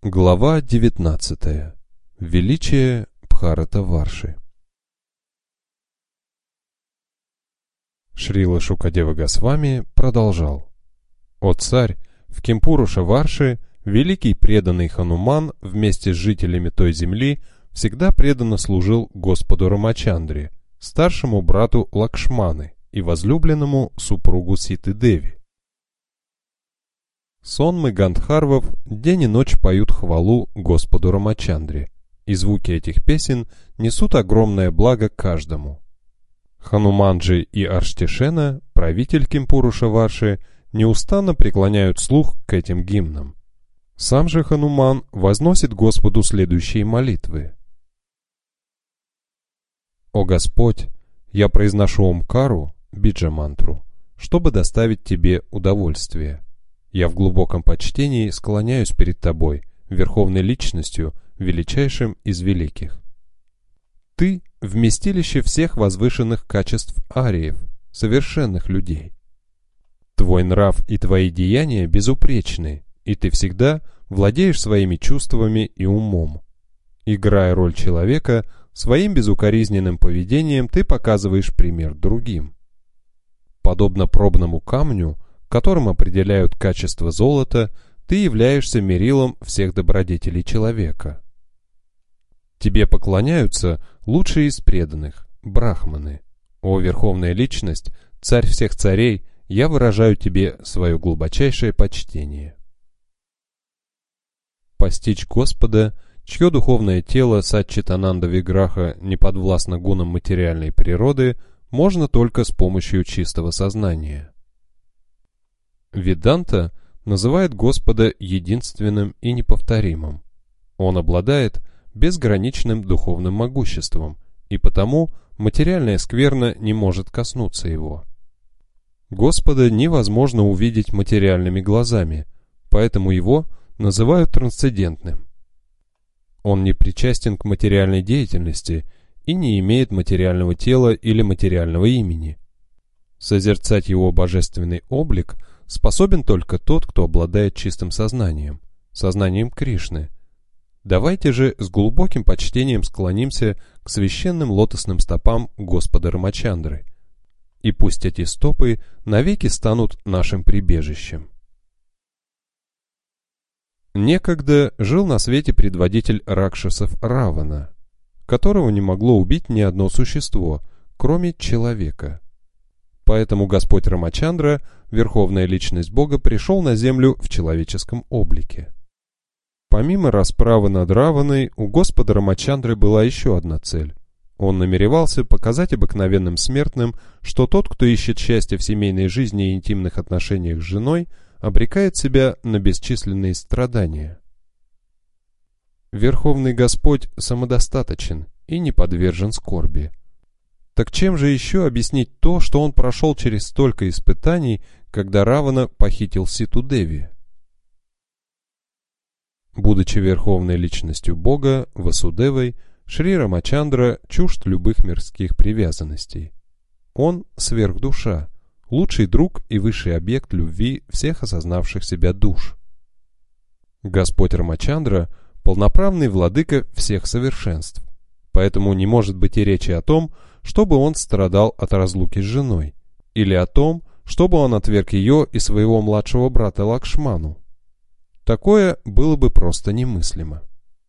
Глава 19. Величие Бхарата-Варши. Шрила Шукадева Госвами продолжал. «О царь, в Кемпуруша-Варши великий преданный Хануман вместе с жителями той земли всегда преданно служил Господу Рамачандре, старшему брату Лакшманы и возлюбленному супругу Ситы-Деви. Сонмы гандхарвов день и ночь поют хвалу Господу Рамачандре, и звуки этих песен несут огромное благо каждому. Хануманджи и Арштишена, правитель Кемпуруша-Варши, неустанно преклоняют слух к этим гимнам. Сам же Хануман возносит Господу следующие молитвы. «О Господь, я произношу Омкару, биджа-мантру, чтобы доставить Тебе удовольствие. Я в глубоком почтении склоняюсь перед Тобой, Верховной Личностью, величайшим из великих. Ты — вместилище всех возвышенных качеств ариев, совершенных людей. Твой нрав и Твои деяния безупречны, и Ты всегда владеешь своими чувствами и умом. Играя роль человека, своим безукоризненным поведением Ты показываешь пример другим. Подобно пробному камню, которым определяют качество золота, ты являешься мерилом всех добродетелей человека. Тебе поклоняются лучшие из преданных, брахманы. О Верховная Личность, Царь всех царей, я выражаю Тебе свое глубочайшее почтение». Постичь Господа, чье духовное тело Сатчитананда Виграха не подвластно гунам материальной природы, можно только с помощью чистого сознания. Веданта называет Господа единственным и неповторимым. Он обладает безграничным духовным могуществом, и потому материальная скверна не может коснуться его. Господа невозможно увидеть материальными глазами, поэтому его называют трансцендентным. Он не причастен к материальной деятельности и не имеет материального тела или материального имени. Созерцать его божественный облик способен только тот, кто обладает чистым сознанием, сознанием Кришны. Давайте же с глубоким почтением склонимся к священным лотосным стопам Господа Рамачандры, и пусть эти стопы навеки станут нашим прибежищем. Некогда жил на свете предводитель ракшасов Равана, которого не могло убить ни одно существо, кроме человека. Поэтому Господь Рамачандра, Верховная Личность Бога, пришел на землю в человеческом облике. Помимо расправы над Раваной, у Господа Рамачандры была еще одна цель. Он намеревался показать обыкновенным смертным, что тот, кто ищет счастья в семейной жизни и интимных отношениях с женой, обрекает себя на бесчисленные страдания. Верховный Господь самодостаточен и не подвержен скорби. Так чем же еще объяснить то, что он прошел через столько испытаний, когда Равана похитил Ситу-Деви? Будучи Верховной Личностью Бога, Васудевой, Шри Рамачандра чужд любых мирских привязанностей. Он — сверхдуша, лучший друг и высший объект любви всех осознавших себя душ. Господь Рамачандра — полноправный владыка всех совершенств, поэтому не может быть и речи о том, чтобы он страдал от разлуки с женой, или о том, чтобы он отверг ее и своего младшего брата Лакшману. Такое было бы просто немыслимо.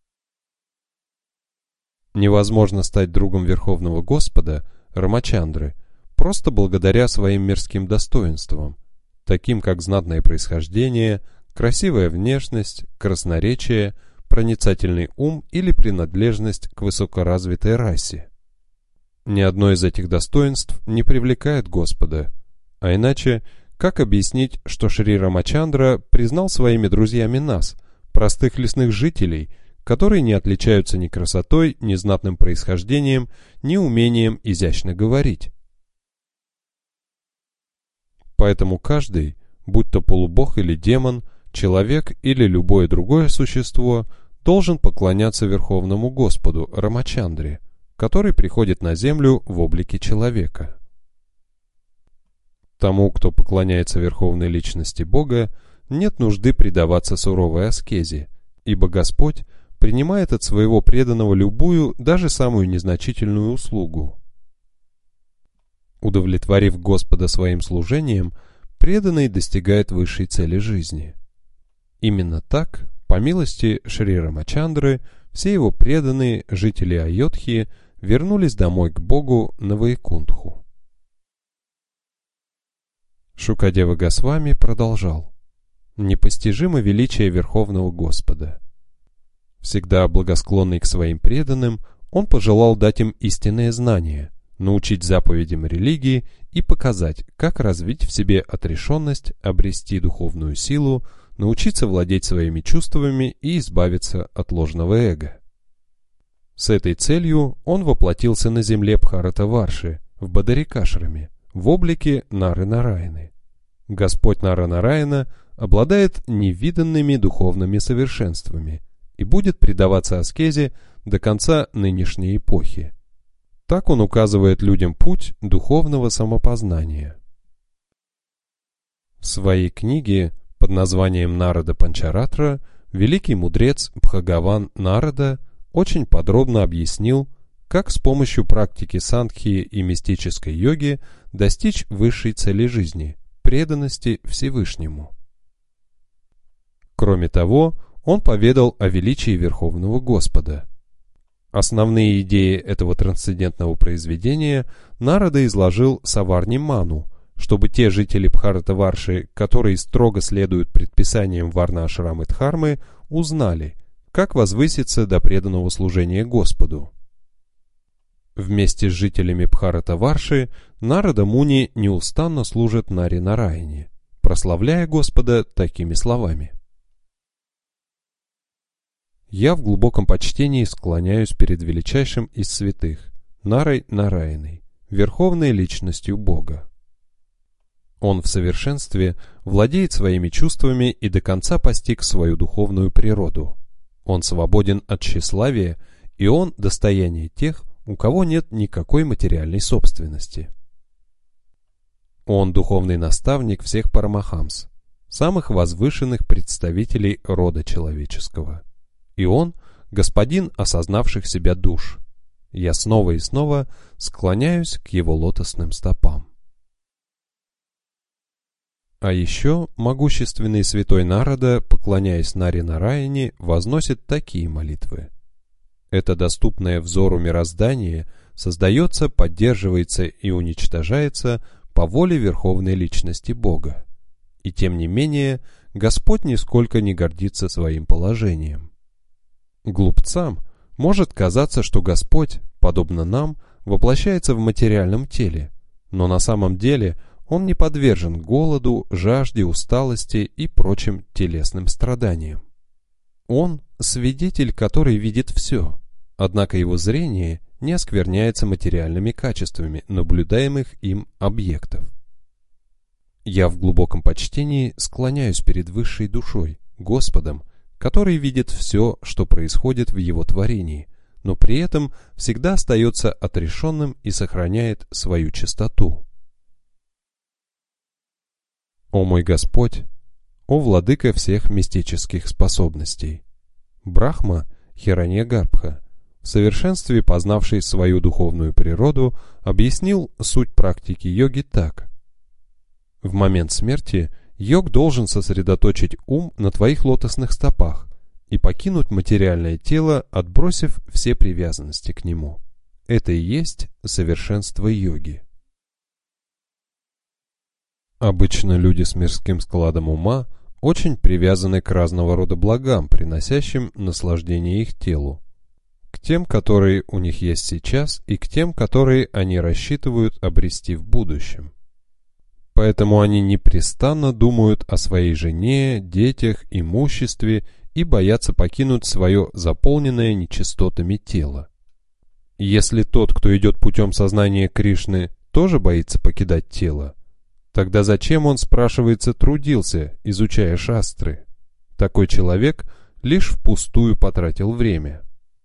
Невозможно стать другом Верховного Господа, Рамачандры, просто благодаря своим мирским достоинствам, таким как знатное происхождение, красивая внешность, красноречие, проницательный ум или принадлежность к высокоразвитой расе. Ни одно из этих достоинств не привлекает Господа, а иначе, как объяснить, что Шри Рамачандра признал своими друзьями нас, простых лесных жителей, которые не отличаются ни красотой, ни знатным происхождением, ни умением изящно говорить? Поэтому каждый, будь то полубог или демон, человек или любое другое существо, должен поклоняться Верховному Господу Рамачандре, который приходит на землю в облике человека. Тому, кто поклоняется Верховной Личности Бога, нет нужды предаваться суровой аскезе, ибо Господь принимает от своего преданного любую, даже самую незначительную услугу. Удовлетворив Господа своим служением, преданный достигает высшей цели жизни. Именно так, по милости Шри Рамачандры, все его преданные жители Айодхи вернулись домой к Богу на Вайкунтху. Шукадева Госвами продолжал: «Непостижимо величие Верховного Господа. Всегда благосклонный к своим преданным, он пожелал дать им истинное знание, научить заповедям религии и показать, как развить в себе отрешенность, обрести духовную силу, научиться владеть своими чувствами и избавиться от ложного эго. С этой целью он воплотился на земле Бхаратаварши, в Бадарикашраме, в облике Нары-Нараяны. Господь Нара-Нараяна обладает невиданными духовными совершенствами и будет предаваться аскезе до конца нынешней эпохи. Так он указывает людям путь духовного самопознания. В своей книге под названием Нарада Панчаратра великий мудрец Бхагаван Нарада очень подробно объяснил, как с помощью практики сангхи и мистической йоги достичь высшей цели жизни – преданности Всевышнему. Кроме того, он поведал о величии Верховного Господа. Основные идеи этого трансцендентного произведения Нарада изложил Саварни Ману, чтобы те жители Бхаратаварши, которые строго следуют предписаниям Варна-ашрамы Дхармы, узнали, как возвыситься до преданного служения Господу. Вместе с жителями Бхаратаварши Нарада Муни неустанно служит Наре-Нараяне, прославляя Господа такими словами: «Я в глубоком почтении склоняюсь перед величайшим из святых, Нарой-Нараяной, верховной личностью Бога. Он в совершенстве владеет своими чувствами и до конца постиг свою духовную природу. Он свободен от тщеславия, и он достояние тех, у кого нет никакой материальной собственности. Он духовный наставник всех парамахамс, самых возвышенных представителей рода человеческого. И он господин осознавших себя душ. Я снова и снова склоняюсь к его лотосным стопам». А еще могущественный святой Нарада, поклоняясь Наре-Нараяне, возносит такие молитвы: «Это доступное взору мироздание создается, поддерживается и уничтожается по воле Верховной Личности Бога. И тем не менее, Господь нисколько не гордится своим положением. Глупцам может казаться, что Господь, подобно нам, воплощается в материальном теле, но на самом деле Он не подвержен голоду, жажде, усталости и прочим телесным страданиям. Он – свидетель, который видит все, однако его зрение не оскверняется материальными качествами наблюдаемых им объектов. Я в глубоком почтении склоняюсь перед высшей душой, Господом, который видит все, что происходит в его творении, но при этом всегда остается отрешенным и сохраняет свою чистоту. О мой Господь, о владыка всех мистических способностей! Брахма Хираньягарбха, в совершенстве познавший свою духовную природу, объяснил суть практики йоги так: в момент смерти йог должен сосредоточить ум на твоих лотосных стопах и покинуть материальное тело, отбросив все привязанности к нему. Это и есть совершенство йоги. Обычно люди с мирским складом ума очень привязаны к разного рода благам, приносящим наслаждение их телу, к тем, которые у них есть сейчас, и к тем, которые они рассчитывают обрести в будущем. Поэтому они непрестанно думают о своей жене, детях, имуществе и боятся покинуть свое заполненное нечистотами тело. Если тот, кто идет путем сознания Кришны, тоже боится покидать тело, тогда зачем он, спрашивается, трудился, изучая шастры? Такой человек лишь впустую потратил время.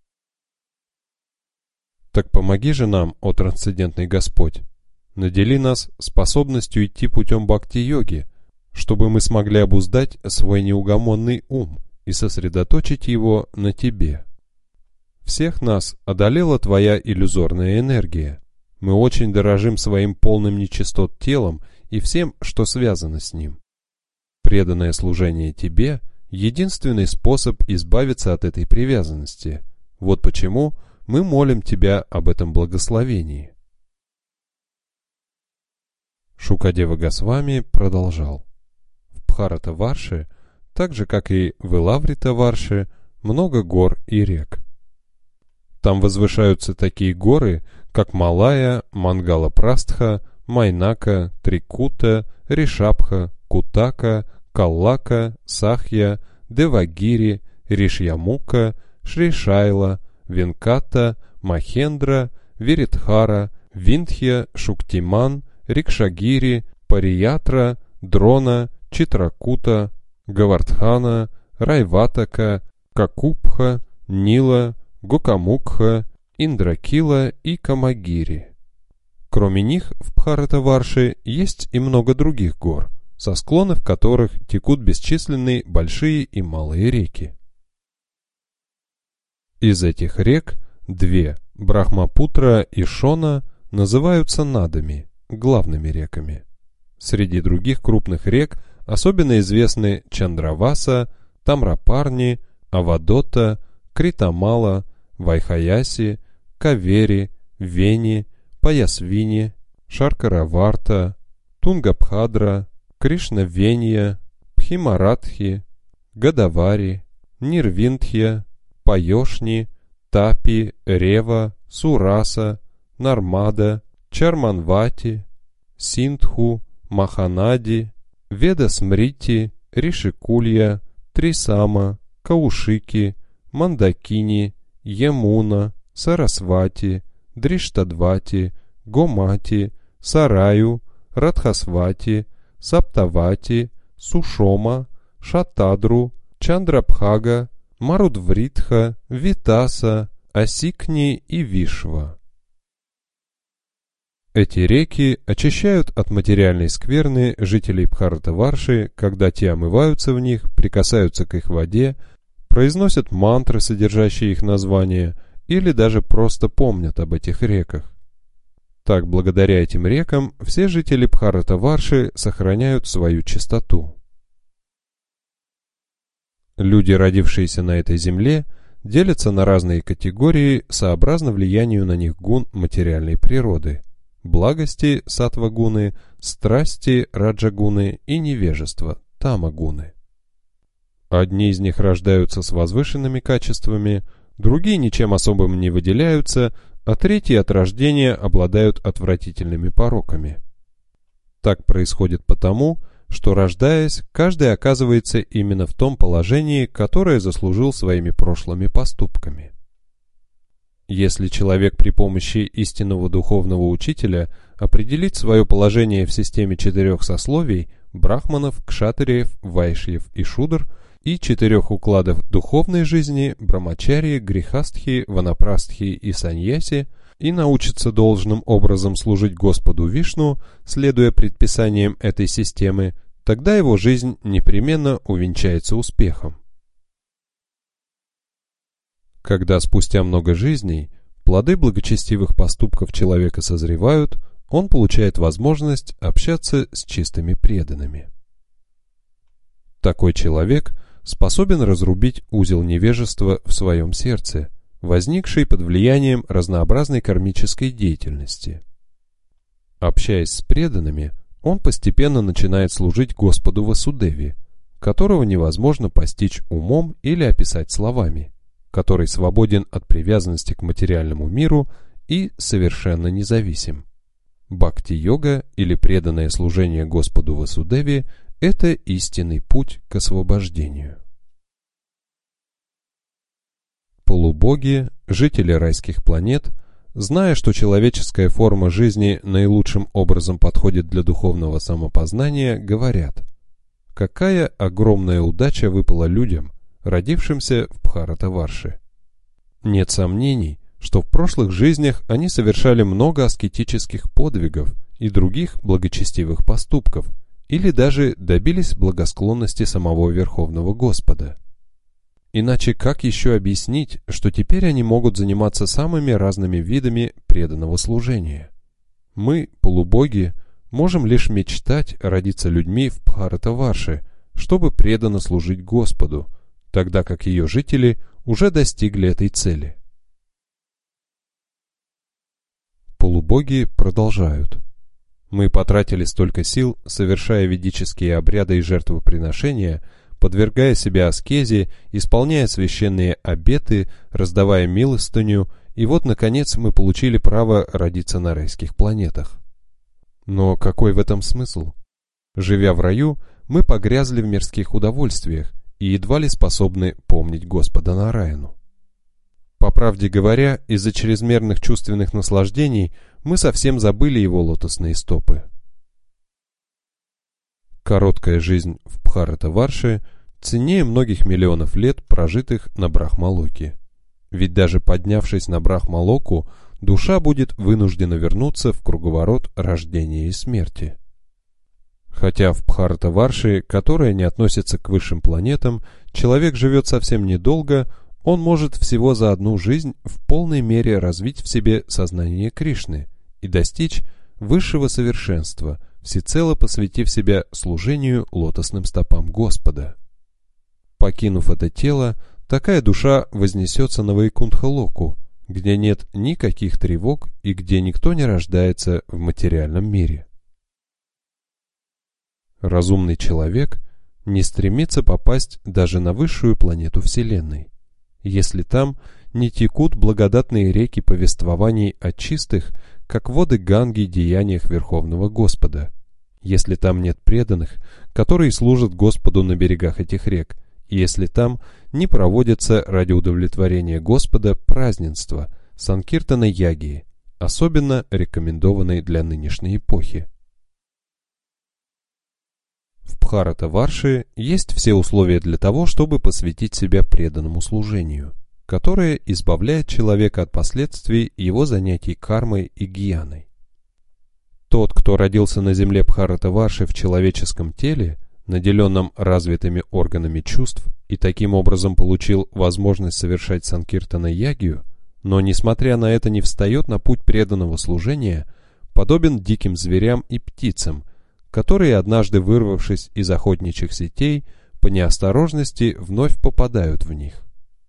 Так помоги же нам, о трансцендентный Господь, надели нас способностью идти путем бхакти-йоги, чтобы мы смогли обуздать свой неугомонный ум и сосредоточить его на тебе. Всех нас одолела твоя иллюзорная энергия. Мы очень дорожим своим полным нечистот телом и всем, что связано с ним. Преданное служение тебе – единственный способ избавиться от этой привязанности. Вот почему мы молим тебя об этом благословении. Шукадева Госвами продолжал. В Бхарата-варше, так же как и в Илаврита-варше, много гор и рек. Там возвышаются такие горы, как Малая, Мангала-Прастха, Майнака, Трикута, Ришабха, Кутака, Каллака, Сахья, Девагири, Ришьямука, Шришайла, Венката, Махендра, Виридхара, Виндхья, Шуктиман, Рикшагири, Париятра, Дрона, Читракута, Гавардхана, Райватака, Какупха, Нила, Гокамукха, Индракила и Камагири. Кроме них в Бхарата-варше есть и много других гор, со склонов которых текут бесчисленные большие и малые реки. Из этих рек две, Брахмапутра и Шона, называются надами, главными реками. Среди других крупных рек особенно известны Чандраваса, Тамрапарни, Авадота, Критамала, Вайхаяси, Кавери, Вени, Паясвини, Шаркараварта, Тунгабхадра, Кришнавенья, Пхимарадхи, Гадавари, Нирвиндхья, Пайошни, Тапи, Рева, Сураса, Нармада, Чарманвати, Синдху, Маханади, Ведасмрити, Ришикулья, Трисама, Каушики, Мандакини, Емуна, Сарасвати, Дриштадвати, Гомати, Сараю, Радхасвати, Саптавати, Сушома, Шатадру, Чандрабхага, Марудвритха, Витаса, Асикни и Вишва. Эти реки очищают от материальной скверны жителей Бхарата-варши, когда те омываются в них, прикасаются к их воде, произносят мантры, содержащие их название, или даже просто помнят об этих реках. Так, благодаря этим рекам, все жители Бхарата-варши сохраняют свою чистоту. Люди, родившиеся на этой земле, делятся на разные категории сообразно влиянию на них гун материальной природы: благости саттва-гуны, страсти раджа-гуны и невежество тама-гуны. Одни из них рождаются с возвышенными качествами, другие ничем особым не выделяются, а третьи от рождения обладают отвратительными пороками. Так происходит потому, что, рождаясь, каждый оказывается именно в том положении, которое заслужил своими прошлыми поступками. Если человек при помощи истинного духовного учителя определит свое положение в системе 4 сословий – брахманов, кшатриев, вайшьев и шудр – и 4 укладов духовной жизни – брамачарьи, грихастхи, ванапрастхи и саньяси – и научится должным образом служить Господу Вишну, следуя предписаниям этой системы, тогда его жизнь непременно увенчается успехом. Когда спустя много жизней плоды благочестивых поступков человека созревают, он получает возможность общаться с чистыми преданными. Такой человек способен разрубить узел невежества в своем сердце, возникший под влиянием разнообразной кармической деятельности. Общаясь с преданными, он постепенно начинает служить Господу Васудеве, которого невозможно постичь умом или описать словами, который свободен от привязанности к материальному миру и совершенно независим. Бхакти-йога или преданное служение Господу Васудеве – это истинный путь к освобождению. Полубоги, жители райских планет, зная, что человеческая форма жизни наилучшим образом подходит для духовного самопознания, говорят: какая огромная удача выпала людям, родившимся в Бхарата-варше. Нет сомнений, что в прошлых жизнях они совершали много аскетических подвигов и других благочестивых поступков, или даже добились благосклонности самого Верховного Господа. Иначе как еще объяснить, что теперь они могут заниматься самыми разными видами преданного служения? Мы, полубоги, можем лишь мечтать родиться людьми в Бхаратаварше, чтобы преданно служить Господу, тогда как ее жители уже достигли этой цели. Полубоги продолжают. Мы потратили столько сил, совершая ведические обряды и жертвоприношения, подвергая себя аскезе, исполняя священные обеты, раздавая милостыню, и вот, наконец, мы получили право родиться на райских планетах. Но какой в этом смысл? Живя в раю, мы погрязли в мирских удовольствиях и едва ли способны помнить Господа Нараяну. По правде говоря, из-за чрезмерных чувственных наслаждений мы совсем забыли его лотосные стопы. Короткая жизнь в Бхаратаварше ценнее многих миллионов лет, прожитых на Брахмалоке. Ведь даже поднявшись на Брахмалоку, душа будет вынуждена вернуться в круговорот рождения и смерти. Хотя в Бхаратаварше, которая не относится к высшим планетам, человек живет совсем недолго, он может всего за одну жизнь в полной мере развить в себе сознание Кришны и достичь высшего совершенства, всецело посвятив себя служению лотосным стопам Господа. Покинув это тело, такая душа вознесется на Вайкунтха-локу, где нет никаких тревог и где никто не рождается в материальном мире. Разумный человек не стремится попасть даже на высшую планету Вселенной, если там не текут благодатные реки повествований о чистых, как воды Ганги, деяниях Верховного Господа, если там нет преданных, которые служат Господу на берегах этих рек, и если там не проводятся ради удовлетворения Господа празднества Санкиртана-ягии, особенно рекомендованной для нынешней эпохи. В Бхаратаварше есть все условия для того, чтобы посвятить себя преданному служению, которое избавляет человека от последствий его занятий кармой и гьяной. Тот, кто родился на земле Бхаратаварши в человеческом теле, наделенном развитыми органами чувств, и таким образом получил возможность совершать санкиртана-ягию, но, несмотря на это, не встает на путь преданного служения, подобен диким зверям и птицам, которые, однажды вырвавшись из охотничьих сетей, по неосторожности вновь попадают в них.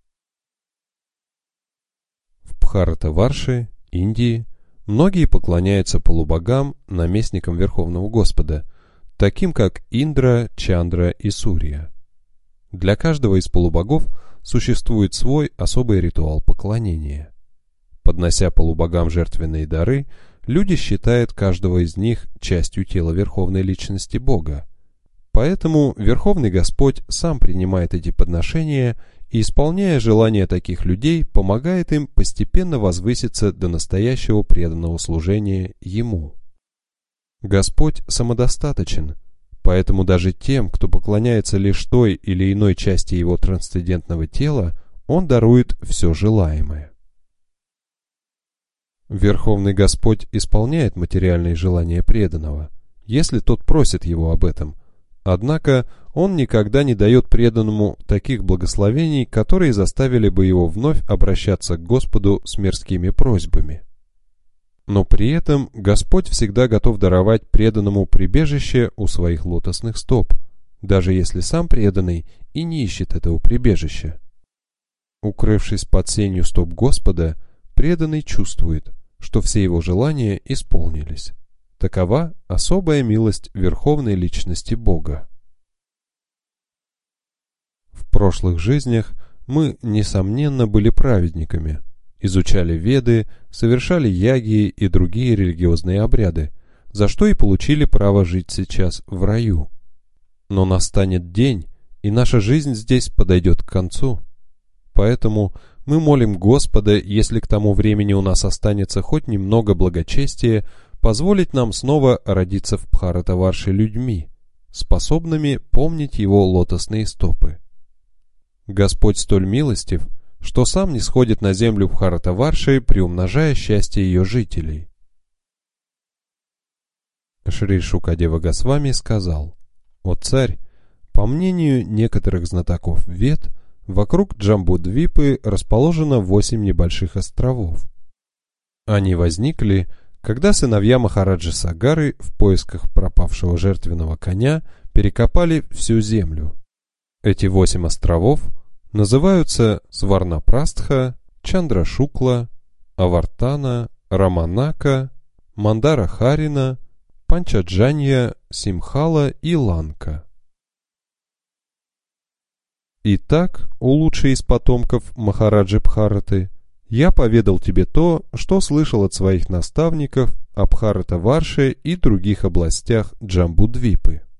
В Бхаратаварше, Индии, многие поклоняются полубогам, наместникам Верховного Господа, таким как Индра, Чандра и Сурья. Для каждого из полубогов существует свой особый ритуал поклонения. Поднося полубогам жертвенные дары, люди считают каждого из них частью тела Верховной Личности Бога. Поэтому Верховный Господь сам принимает эти подношения и, исполняя желания таких людей, помогает им постепенно возвыситься до настоящего преданного служения Ему. Господь самодостаточен, поэтому даже тем, кто поклоняется лишь той или иной части Его трансцендентного тела, Он дарует все желаемое. Верховный Господь исполняет материальные желания преданного, если тот просит Его об этом, однако Он никогда не дает преданному таких благословений, которые заставили бы его вновь обращаться к Господу с мирскими просьбами. Но при этом Господь всегда готов даровать преданному прибежище у своих лотосных стоп, даже если сам преданный и не ищет этого прибежища. Укрывшись под сенью стоп Господа, преданный чувствует, что все его желания исполнились. Такова особая милость Верховной Личности Бога. В прошлых жизнях мы, несомненно, были праведниками, изучали Веды, совершали ягии и другие религиозные обряды, за что и получили право жить сейчас в раю. Но настанет день, и наша жизнь здесь подойдет к концу. Поэтому мы молим Господа, если к тому времени у нас останется хоть немного благочестия, позволить нам снова родиться в Бхаратаварше людьми, способными помнить Его лотосные стопы. Господь столь милостив, что сам не сходит на землю Бхаратаварши, приумножая счастье ее жителей. Шри Шукадева Госвами сказал: «О царь, по мнению некоторых знатоков Вед, вокруг Джамбудвипы расположено 8 небольших островов. Они возникли, когда сыновья Махараджи Сагары в поисках пропавшего жертвенного коня перекопали всю землю. Эти 8 островов называются Сварнапрастха, Чандрашукла, Авартана, Раманака, Мандарахарина, Панчаджанья, Симхала и Ланка. Итак, о лучший из потомков Махараджи Бхараты, я поведал тебе то, что слышал от своих наставников о Бхаратаварше и других областях Джамбудвипы.